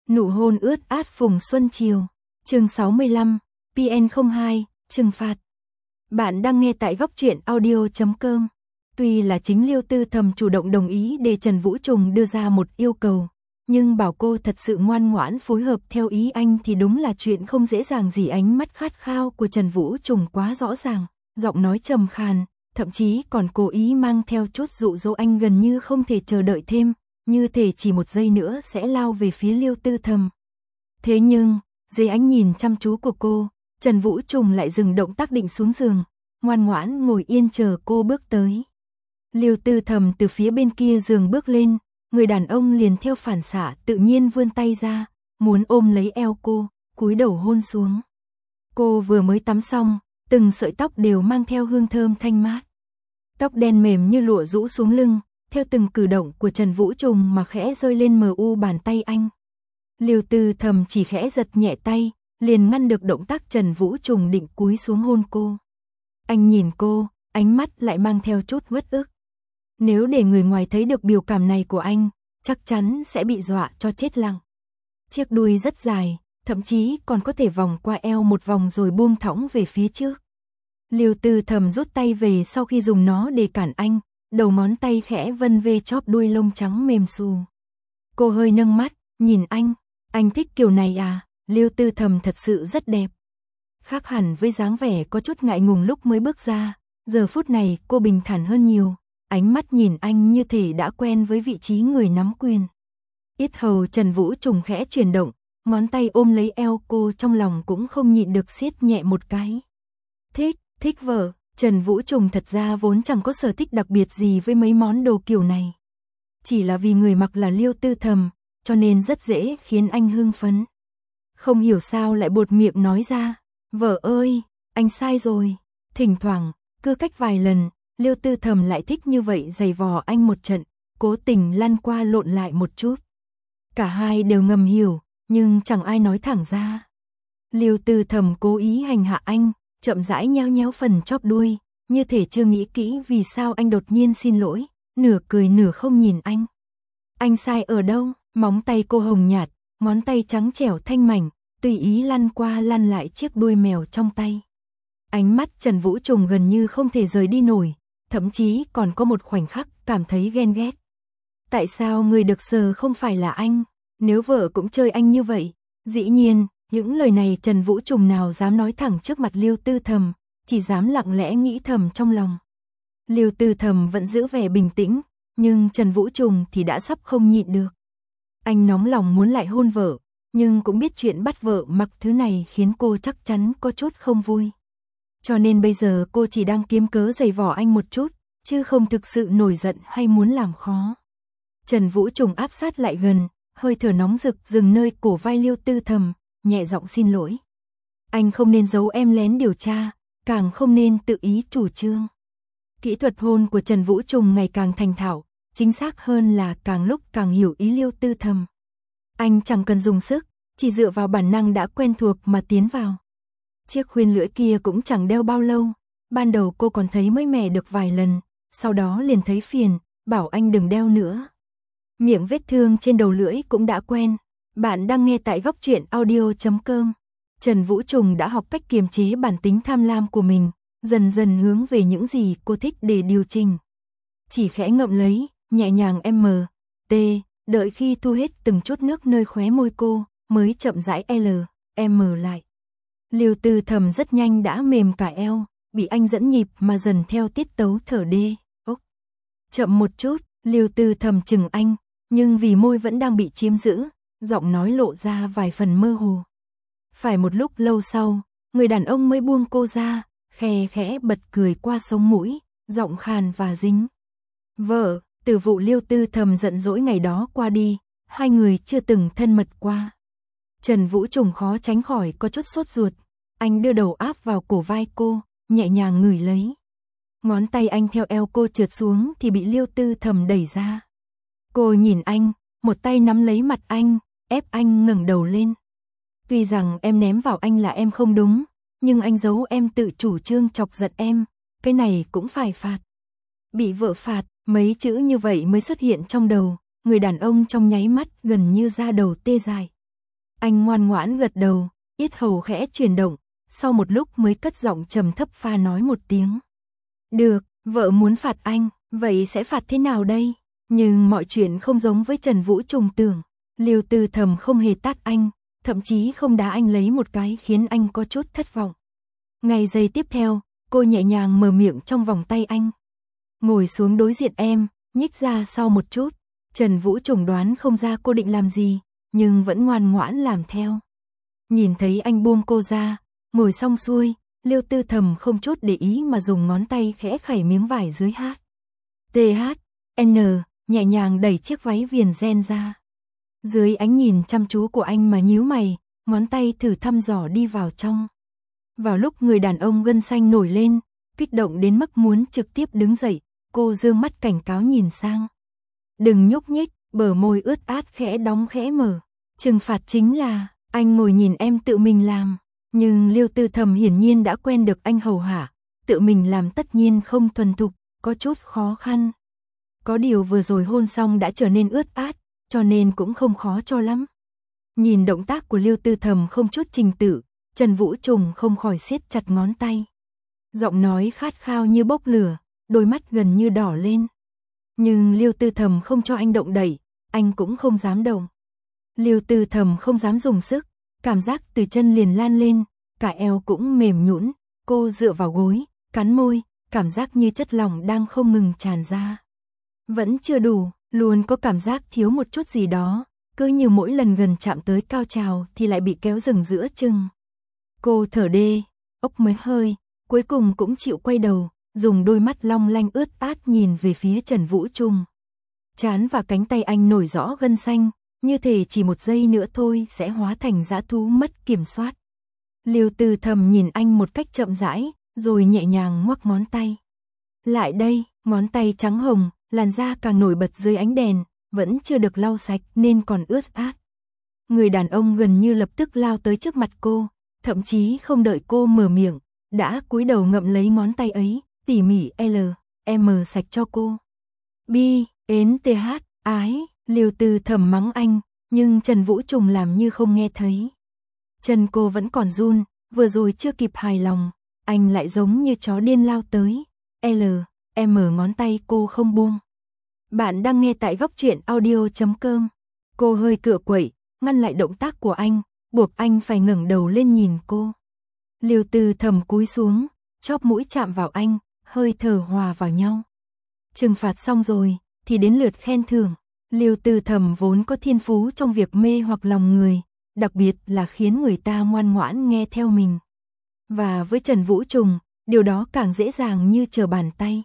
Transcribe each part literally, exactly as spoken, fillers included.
Nụ hôn ướt át phùng xuân chiều. Chương sáu mươi lăm, pê en không hai, trừng phạt. Bạn đang nghe tại góc truyện audio chấm com. Tuy là chính Liêu Tư Thầm chủ động đồng ý để Trần Vũ Trùng đưa ra một yêu cầu, nhưng bảo cô thật sự ngoan ngoãn phối hợp theo ý anh thì đúng là chuyện không dễ dàng gì. Ánh mắt khát khao của Trần Vũ Trùng quá rõ ràng, giọng nói trầm khàn, thậm chí còn cố ý mang theo chút dụ dỗ. Anh gần như không thể chờ đợi thêm, như thể chỉ một giây nữa sẽ lao về phía Liêu Tư Thầm. Thế nhưng, dưới ánh nhìn chăm chú của cô, Trần Vũ Trùng lại dừng động tác định xuống giường, ngoan ngoãn ngồi yên chờ cô bước tới. Liêu Tư Thầm từ phía bên kia giường bước lên, người đàn ông liền theo phản xạ tự nhiên vươn tay ra, muốn ôm lấy eo cô, cúi đầu hôn xuống. Cô vừa mới tắm xong, từng sợi tóc đều mang theo hương thơm thanh mát. Tóc đen mềm như lụa rũ xuống lưng, theo từng cử động của Trần Vũ Trùng mà khẽ rơi lên mờ u bàn tay anh. Liêu Tư Thầm chỉ khẽ giật nhẹ tay, liền ngăn được động tác Trần Vũ Trùng định cúi xuống hôn cô. Anh nhìn cô, ánh mắt lại mang theo chút uất ức. Nếu để người ngoài thấy được biểu cảm này của anh, chắc chắn sẽ bị dọa cho chết lặng. Chiếc đuôi rất dài, thậm chí còn có thể vòng qua eo một vòng rồi buông thõng về phía trước. Liêu Tư Thầm rút tay về sau khi dùng nó để cản anh, đầu ngón tay khẽ vân về chóp đuôi lông trắng mềm xù. Cô hơi nâng mắt, nhìn anh, anh thích kiểu này à? Liêu Tư Thầm thật sự rất đẹp. Khác hẳn với dáng vẻ có chút ngại ngùng lúc mới bước ra, giờ phút này cô bình thản hơn nhiều, ánh mắt nhìn anh như thể đã quen với vị trí người nắm quyền. Yết hầu Trần Vũ Trùng khẽ chuyển động, ngón tay ôm lấy eo cô, trong lòng cũng không nhịn được siết nhẹ một cái. Thích, thích vợ. Trần Vũ Trùng thật ra vốn chẳng có sở thích đặc biệt gì với mấy món đồ kiểu này. Chỉ là vì người mặc là Liêu Tư Thầm, cho nên rất dễ khiến anh hưng phấn. Không hiểu sao lại buột miệng nói ra, vợ ơi, anh sai rồi. Thỉnh thoảng, cứ cách vài lần, Liêu Tư Thầm lại thích như vậy giày vò anh một trận, cố tình lăn qua lộn lại một chút. Cả hai đều ngầm hiểu, nhưng chẳng ai nói thẳng ra. Liêu Tư Thầm cố ý hành hạ anh, chậm rãi nhéo nhéo phần chóp đuôi, như thể chưa nghĩ kỹ vì sao anh đột nhiên xin lỗi, nửa cười nửa không nhìn anh. Anh sai ở đâu? Móng tay cô hồng nhạt, ngón tay trắng trẻo thanh mảnh, tùy ý lăn qua lăn lại chiếc đuôi mèo trong tay. Ánh mắt Trần Vũ Trùng gần như không thể rời đi nổi, thậm chí còn có một khoảnh khắc cảm thấy ghen ghét. Tại sao người được sờ không phải là anh? Nếu vợ cũng chơi anh như vậy? Dĩ nhiên, những lời này Trần Vũ Trùng nào dám nói thẳng trước mặt Liêu Tư Thầm, chỉ dám lặng lẽ nghĩ thầm trong lòng. Liêu Tư Thầm vẫn giữ vẻ bình tĩnh, nhưng Trần Vũ Trùng thì đã sắp không nhịn được. Anh nóng lòng muốn lại hôn vợ, nhưng cũng biết chuyện bắt vợ mặc thứ này khiến cô chắc chắn có chút không vui. Cho nên bây giờ cô chỉ đang kiếm cớ giày vò anh một chút, chứ không thực sự nổi giận hay muốn làm khó. Trần Vũ Trùng áp sát lại gần, hơi thở nóng rực dừng nơi cổ vai Liêu Tư Thầm, nhẹ giọng xin lỗi. Anh không nên giấu em lén điều tra, càng không nên tự ý chủ trương. Kỹ thuật hôn của Trần Vũ Trùng ngày càng thành thạo, chính xác hơn là càng lúc càng hiểu ý Liêu Tư Thầm. Anh chẳng cần dùng sức, chỉ dựa vào bản năng đã quen thuộc mà tiến vào. Chiếc khuyên lưỡi kia cũng chẳng đeo bao lâu, ban đầu cô còn thấy mới mẻ được vài lần, sau đó liền thấy phiền, bảo anh đừng đeo nữa. Miệng vết thương trên đầu lưỡi cũng đã quen. Bạn đang nghe tại góc truyện audio chấm com. Trần Vũ Trùng đã học cách kiềm chế bản tính tham lam của mình, dần dần hướng về những gì cô thích để điều chỉnh. Chỉ khẽ ngậm lấy, nhẹ nhàng M, T, đợi khi thu hết từng chút nước nơi khóe môi cô, mới chậm rãi L, M lại. Liêu Tư Thầm rất nhanh đã mềm cả eo, bị anh dẫn nhịp mà dần theo tiết tấu thở đê, ốc. Chậm một chút, Liêu Tư Thầm chừng anh, nhưng vì môi vẫn đang bị chiếm giữ, giọng nói lộ ra vài phần mơ hồ. Phải một lúc lâu sau, người đàn ông mới buông cô ra, khe khẽ bật cười qua sống mũi, giọng khàn và dính. Vợ, từ vụ Liêu Tư Thầm giận dỗi ngày đó qua đi, hai người chưa từng thân mật qua. Trần Vũ Trùng khó tránh khỏi có chút sốt ruột, anh đưa đầu áp vào cổ vai cô, nhẹ nhàng ngửi lấy. Ngón tay anh theo eo cô trượt xuống thì bị Liêu Tư Thầm đẩy ra. Cô nhìn anh, một tay nắm lấy mặt anh, ép anh ngẩng đầu lên. Tuy rằng em ném vào anh là em không đúng, nhưng anh giấu em tự chủ trương chọc giận em, cái này cũng phải phạt. Bị vợ phạt, mấy chữ như vậy mới xuất hiện trong đầu, người đàn ông trong nháy mắt gần như da đầu tê dại. Anh ngoan ngoãn gật đầu, yết hầu khẽ chuyển động, sau một lúc mới cất giọng trầm thấp pha nói một tiếng. Được, vợ muốn phạt anh, vậy sẽ phạt thế nào đây? Nhưng mọi chuyện không giống với Trần Vũ Trùng tưởng. Liêu Tư Thầm không hề tát anh, thậm chí không đá anh lấy một cái khiến anh có chút thất vọng. Ngay giây tiếp theo, cô nhẹ nhàng mở miệng trong vòng tay anh. Ngồi xuống đối diện em, nhích ra sau một chút. Trần Vũ Trùng đoán không ra cô định làm gì, nhưng vẫn ngoan ngoãn làm theo. Nhìn thấy anh buông cô ra, ngồi xong xuôi, Liêu Tư Thầm không chút để ý mà dùng ngón tay khẽ khẩy miếng vải dưới hát. tê hát en, nhẹ nhàng đẩy chiếc váy viền ren ra. Dưới ánh nhìn chăm chú của anh mà nhíu mày, ngón tay thử thăm dò đi vào trong. Vào lúc người đàn ông gân xanh nổi lên, kích động đến mức muốn trực tiếp đứng dậy, cô dương mắt cảnh cáo nhìn sang. Đừng nhúc nhích, bờ môi ướt át khẽ đóng khẽ mở. Trừng phạt chính là, anh ngồi nhìn em tự mình làm. Nhưng Liêu Tư Thầm hiển nhiên đã quen được anh hầu hạ, tự mình làm tất nhiên không thuần thục, có chút khó khăn. Có điều vừa rồi hôn xong đã trở nên ướt át, cho nên cũng không khó cho lắm. Nhìn động tác của Liêu Tư Thầm không chút trình tự, Trần Vũ Trùng không khỏi siết chặt ngón tay. Giọng nói khát khao như bốc lửa, đôi mắt gần như đỏ lên. Nhưng Liêu Tư Thầm không cho anh động đậy, anh cũng không dám động. Liêu Tư Thầm không dám dùng sức, cảm giác từ chân liền lan lên, cả eo cũng mềm nhũn, cô dựa vào gối, cắn môi, cảm giác như chất lỏng đang không ngừng tràn ra. Vẫn chưa đủ, luôn có cảm giác thiếu một chút gì đó, cứ như mỗi lần gần chạm tới cao trào thì lại bị kéo dừng giữa chừng. Cô thở đê, ốc mấy hơi, cuối cùng cũng chịu quay đầu, dùng đôi mắt long lanh ướt át nhìn về phía Trần Vũ Trùng. Trán và cánh tay anh nổi rõ gân xanh, như thể chỉ một giây nữa thôi sẽ hóa thành dã thú mất kiểm soát. Liêu Tư Thầm nhìn anh một cách chậm rãi, rồi nhẹ nhàng ngoắc ngón tay. Lại đây, ngón tay trắng hồng, làn da càng nổi bật dưới ánh đèn, vẫn chưa được lau sạch nên còn ướt át. Người đàn ông gần như lập tức lao tới trước mặt cô, thậm chí không đợi cô mở miệng, đã cúi đầu ngậm lấy ngón tay ấy, tỉ mỉ L, M sạch cho cô. Bi, ến th, ái, Liêu Tư Thầm mắng anh, nhưng Trần Vũ Trùng làm như không nghe thấy. Chân cô vẫn còn run, vừa rồi chưa kịp hài lòng, anh lại giống như chó điên lao tới. L, M ngón tay cô không buông. Bạn đang nghe tại góc truyện audio chấm com. Cô hơi cựa quậy, ngăn lại động tác của anh, buộc anh phải ngẩng đầu lên nhìn cô. Liêu Tư Thầm cúi xuống, chóp mũi chạm vào anh, hơi thở hòa vào nhau. Trừng phạt xong rồi, thì đến lượt khen thưởng. Liêu Tư Thầm vốn có thiên phú trong việc mê hoặc lòng người, đặc biệt là khiến người ta ngoan ngoãn nghe theo mình. Và với Trần Vũ Trùng, điều đó càng dễ dàng như trở bàn tay.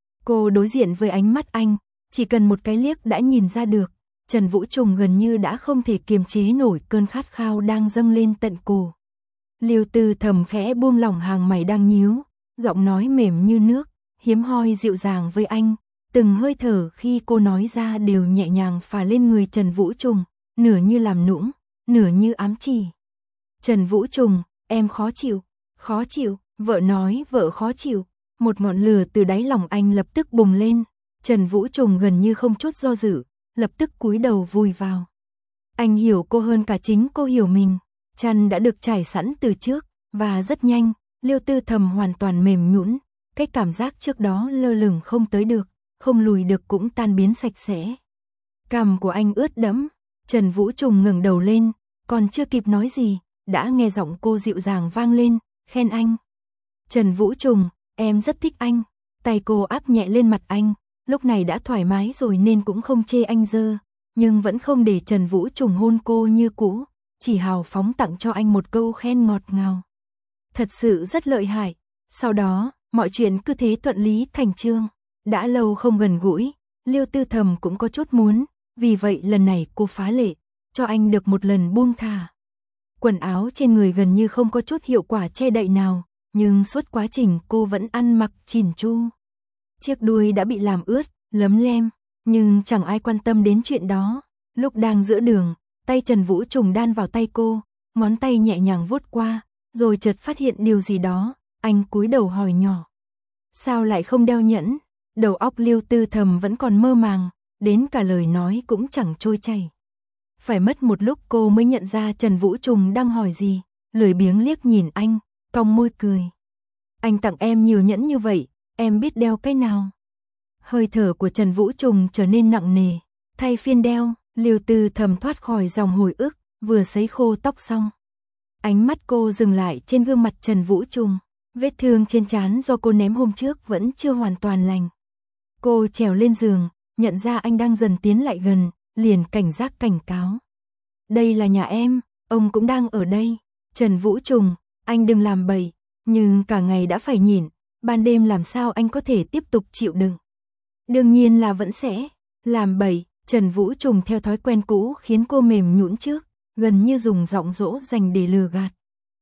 Cô đối diện với ánh mắt anh, chỉ cần một cái liếc đã nhìn ra được, Trần Vũ Trùng gần như đã không thể kiềm chế nổi cơn khát khao đang dâng lên tận cổ. Liêu Tư Thầm khẽ buông lỏng hàng mày đang nhíu, giọng nói mềm như nước, hiếm hoi dịu dàng với anh, từng hơi thở khi cô nói ra đều nhẹ nhàng phả lên người Trần Vũ Trùng, nửa như làm nũng, nửa như ám chỉ. Trần Vũ Trùng, em khó chịu, khó chịu, vợ nói vợ khó chịu, một ngọn lửa từ đáy lòng anh lập tức bùng lên, Trần Vũ Trùng gần như không chút do dự, lập tức cúi đầu vùi vào. Anh hiểu cô hơn cả chính cô hiểu mình, chăn đã được trải sẵn từ trước, và rất nhanh, Liêu Tư Thầm hoàn toàn mềm nhũn, cái cảm giác trước đó lơ lửng không tới được, không lùi được cũng tan biến sạch sẽ. Cằm của anh ướt đẫm, Trần Vũ Trùng ngẩng đầu lên, còn chưa kịp nói gì, đã nghe giọng cô dịu dàng vang lên, khen anh. Trần Vũ Trùng, em rất thích anh. Tay cô áp nhẹ lên mặt anh, lúc này đã thoải mái rồi nên cũng không chê anh dơ, nhưng vẫn không để Trần Vũ Trùng hôn cô như cũ, chỉ hào phóng tặng cho anh một câu khen ngọt ngào. Thật sự rất lợi hại. Sau đó, mọi chuyện cứ thế thuận lý thành chương. Đã lâu không gần gũi, Liêu Tư Thầm cũng có chút muốn, vì vậy lần này cô phá lệ, cho anh được một lần buông thả. Quần áo trên người gần như không có chút hiệu quả che đậy nào, nhưng suốt quá trình cô vẫn ăn mặc chỉn chu. Chiếc đuôi đã bị làm ướt, lấm lem, nhưng chẳng ai quan tâm đến chuyện đó. Lúc đang giữa đường, tay Trần Vũ Trùng đan vào tay cô, ngón tay nhẹ nhàng vuốt qua, rồi chợt phát hiện điều gì đó, anh cúi đầu hỏi nhỏ. Sao lại không đeo nhẫn? Đầu óc Liêu Tư Thầm vẫn còn mơ màng, đến cả lời nói cũng chẳng trôi chảy. Phải mất một lúc cô mới nhận ra Trần Vũ Trùng đang hỏi gì, lười biếng liếc nhìn anh, cong môi cười. Anh tặng em nhiều nhẫn như vậy, em biết đeo cái nào? Hơi thở của Trần Vũ Trùng trở nên nặng nề, thay phiên đeo, Liêu Tư Thầm thoát khỏi dòng hồi ức, vừa sấy khô tóc xong. Ánh mắt cô dừng lại trên gương mặt Trần Vũ Trùng, vết thương trên trán do cô ném hôm trước vẫn chưa hoàn toàn lành. Cô trèo lên giường, nhận ra anh đang dần tiến lại gần, liền cảnh giác cảnh cáo. Đây là nhà em, ông cũng đang ở đây. Trần Vũ Trùng, anh đừng làm bậy, nhưng cả ngày đã phải nhịn, ban đêm làm sao anh có thể tiếp tục chịu đựng. Đương nhiên là vẫn sẽ làm bậy. Trần Vũ Trùng theo thói quen cũ khiến cô mềm nhũn trước, gần như dùng giọng dỗ dành để lừa gạt.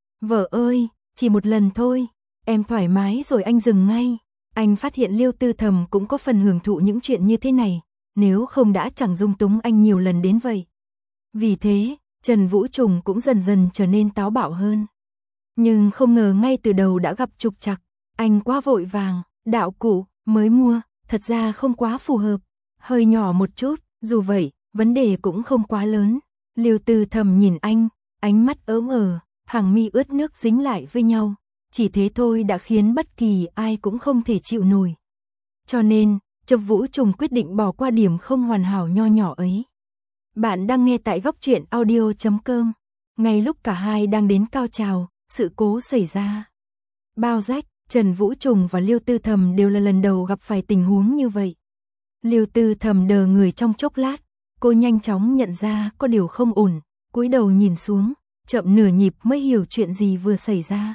Vợ ơi, chỉ một lần thôi, em thoải mái rồi anh dừng ngay. Anh phát hiện Liêu Tư Thầm cũng có phần hưởng thụ những chuyện như thế này, nếu không đã chẳng dung túng anh nhiều lần đến vậy. Vì thế, Trần Vũ Trùng cũng dần dần trở nên táo bạo hơn. Nhưng không ngờ ngay từ đầu đã gặp trục trặc, anh quá vội vàng, đạo cụ mới mua, thật ra không quá phù hợp, hơi nhỏ một chút, dù vậy, vấn đề cũng không quá lớn. Liêu Tư Thầm nhìn anh, ánh mắt ớm ờ, hàng mi ướt nước dính lại với nhau, chỉ thế thôi đã khiến bất kỳ ai cũng không thể chịu nổi. Cho nên, Trần Vũ Trùng quyết định bỏ qua điểm không hoàn hảo nho nhỏ ấy. Bạn đang nghe tại góc truyện audio chấm com. Ngay lúc cả hai đang đến cao trào, sự cố xảy ra. Bao rách, Trần Vũ Trùng và Liêu Tư Thầm đều là lần đầu gặp phải tình huống như vậy. Liêu Tư Thầm đờ người trong chốc lát, cô nhanh chóng nhận ra có điều không ổn, cúi đầu nhìn xuống, chậm nửa nhịp mới hiểu chuyện gì vừa xảy ra.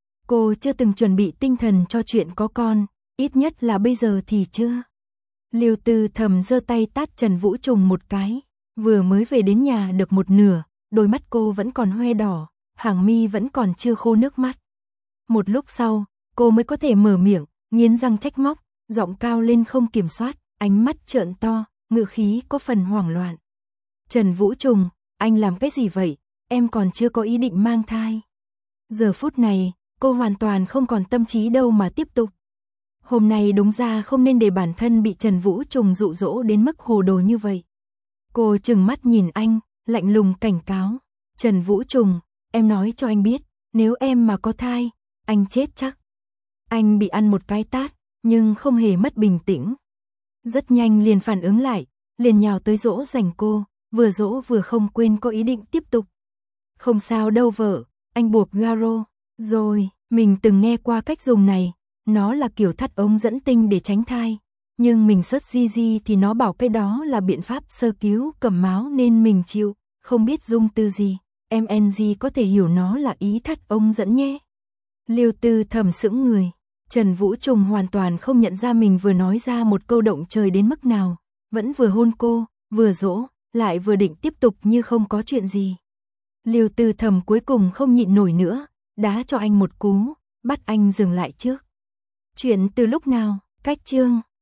Cô chưa từng chuẩn bị tinh thần cho chuyện có con, ít nhất là bây giờ thì chưa. Liêu Tư Thầm giơ tay tát Trần Vũ Trùng một cái, vừa mới về đến nhà được một nửa, đôi mắt cô vẫn còn hoe đỏ, hàng mi vẫn còn chưa khô nước mắt. Một lúc sau, cô mới có thể mở miệng, nghiến răng trách móc, giọng cao lên không kiểm soát, ánh mắt trợn to, ngữ khí có phần hoảng loạn. Trần Vũ Trùng, anh làm cái gì vậy? Em còn chưa có ý định mang thai. Giờ phút này, cô hoàn toàn không còn tâm trí đâu mà tiếp tục. Hôm nay đúng ra không nên để bản thân bị Trần Vũ Trùng dụ dỗ đến mức hồ đồ như vậy. Cô trừng mắt nhìn anh, lạnh lùng cảnh cáo. Trần Vũ Trùng, em nói cho anh biết, nếu em mà có thai, anh chết chắc. Anh bị ăn một cái tát, nhưng không hề mất bình tĩnh. Rất nhanh liền phản ứng lại, liền nhào tới dỗ dành cô, vừa dỗ vừa không quên có ý định tiếp tục. Không sao đâu vợ, anh buộc garo, rồi, mình từng nghe qua cách dùng này, nó là kiểu thắt ống dẫn tinh để tránh thai. Nhưng mình search gi gi thì nó bảo cái đó là biện pháp sơ cứu cầm máu nên mình chịu, không biết dùng từ gì, em en giê có thể hiểu nó là ý thắt ống dẫn nhé. Liêu Tư Thầm sững người, Trần Vũ Trùng hoàn toàn không nhận ra mình vừa nói ra một câu động trời đến mức nào, vẫn vừa hôn cô, vừa dỗ, lại vừa định tiếp tục như không có chuyện gì. Liêu Tư Thầm cuối cùng không nhịn nổi nữa, đá cho anh một cú, bắt anh dừng lại trước. Chuyện từ lúc nào, cách chương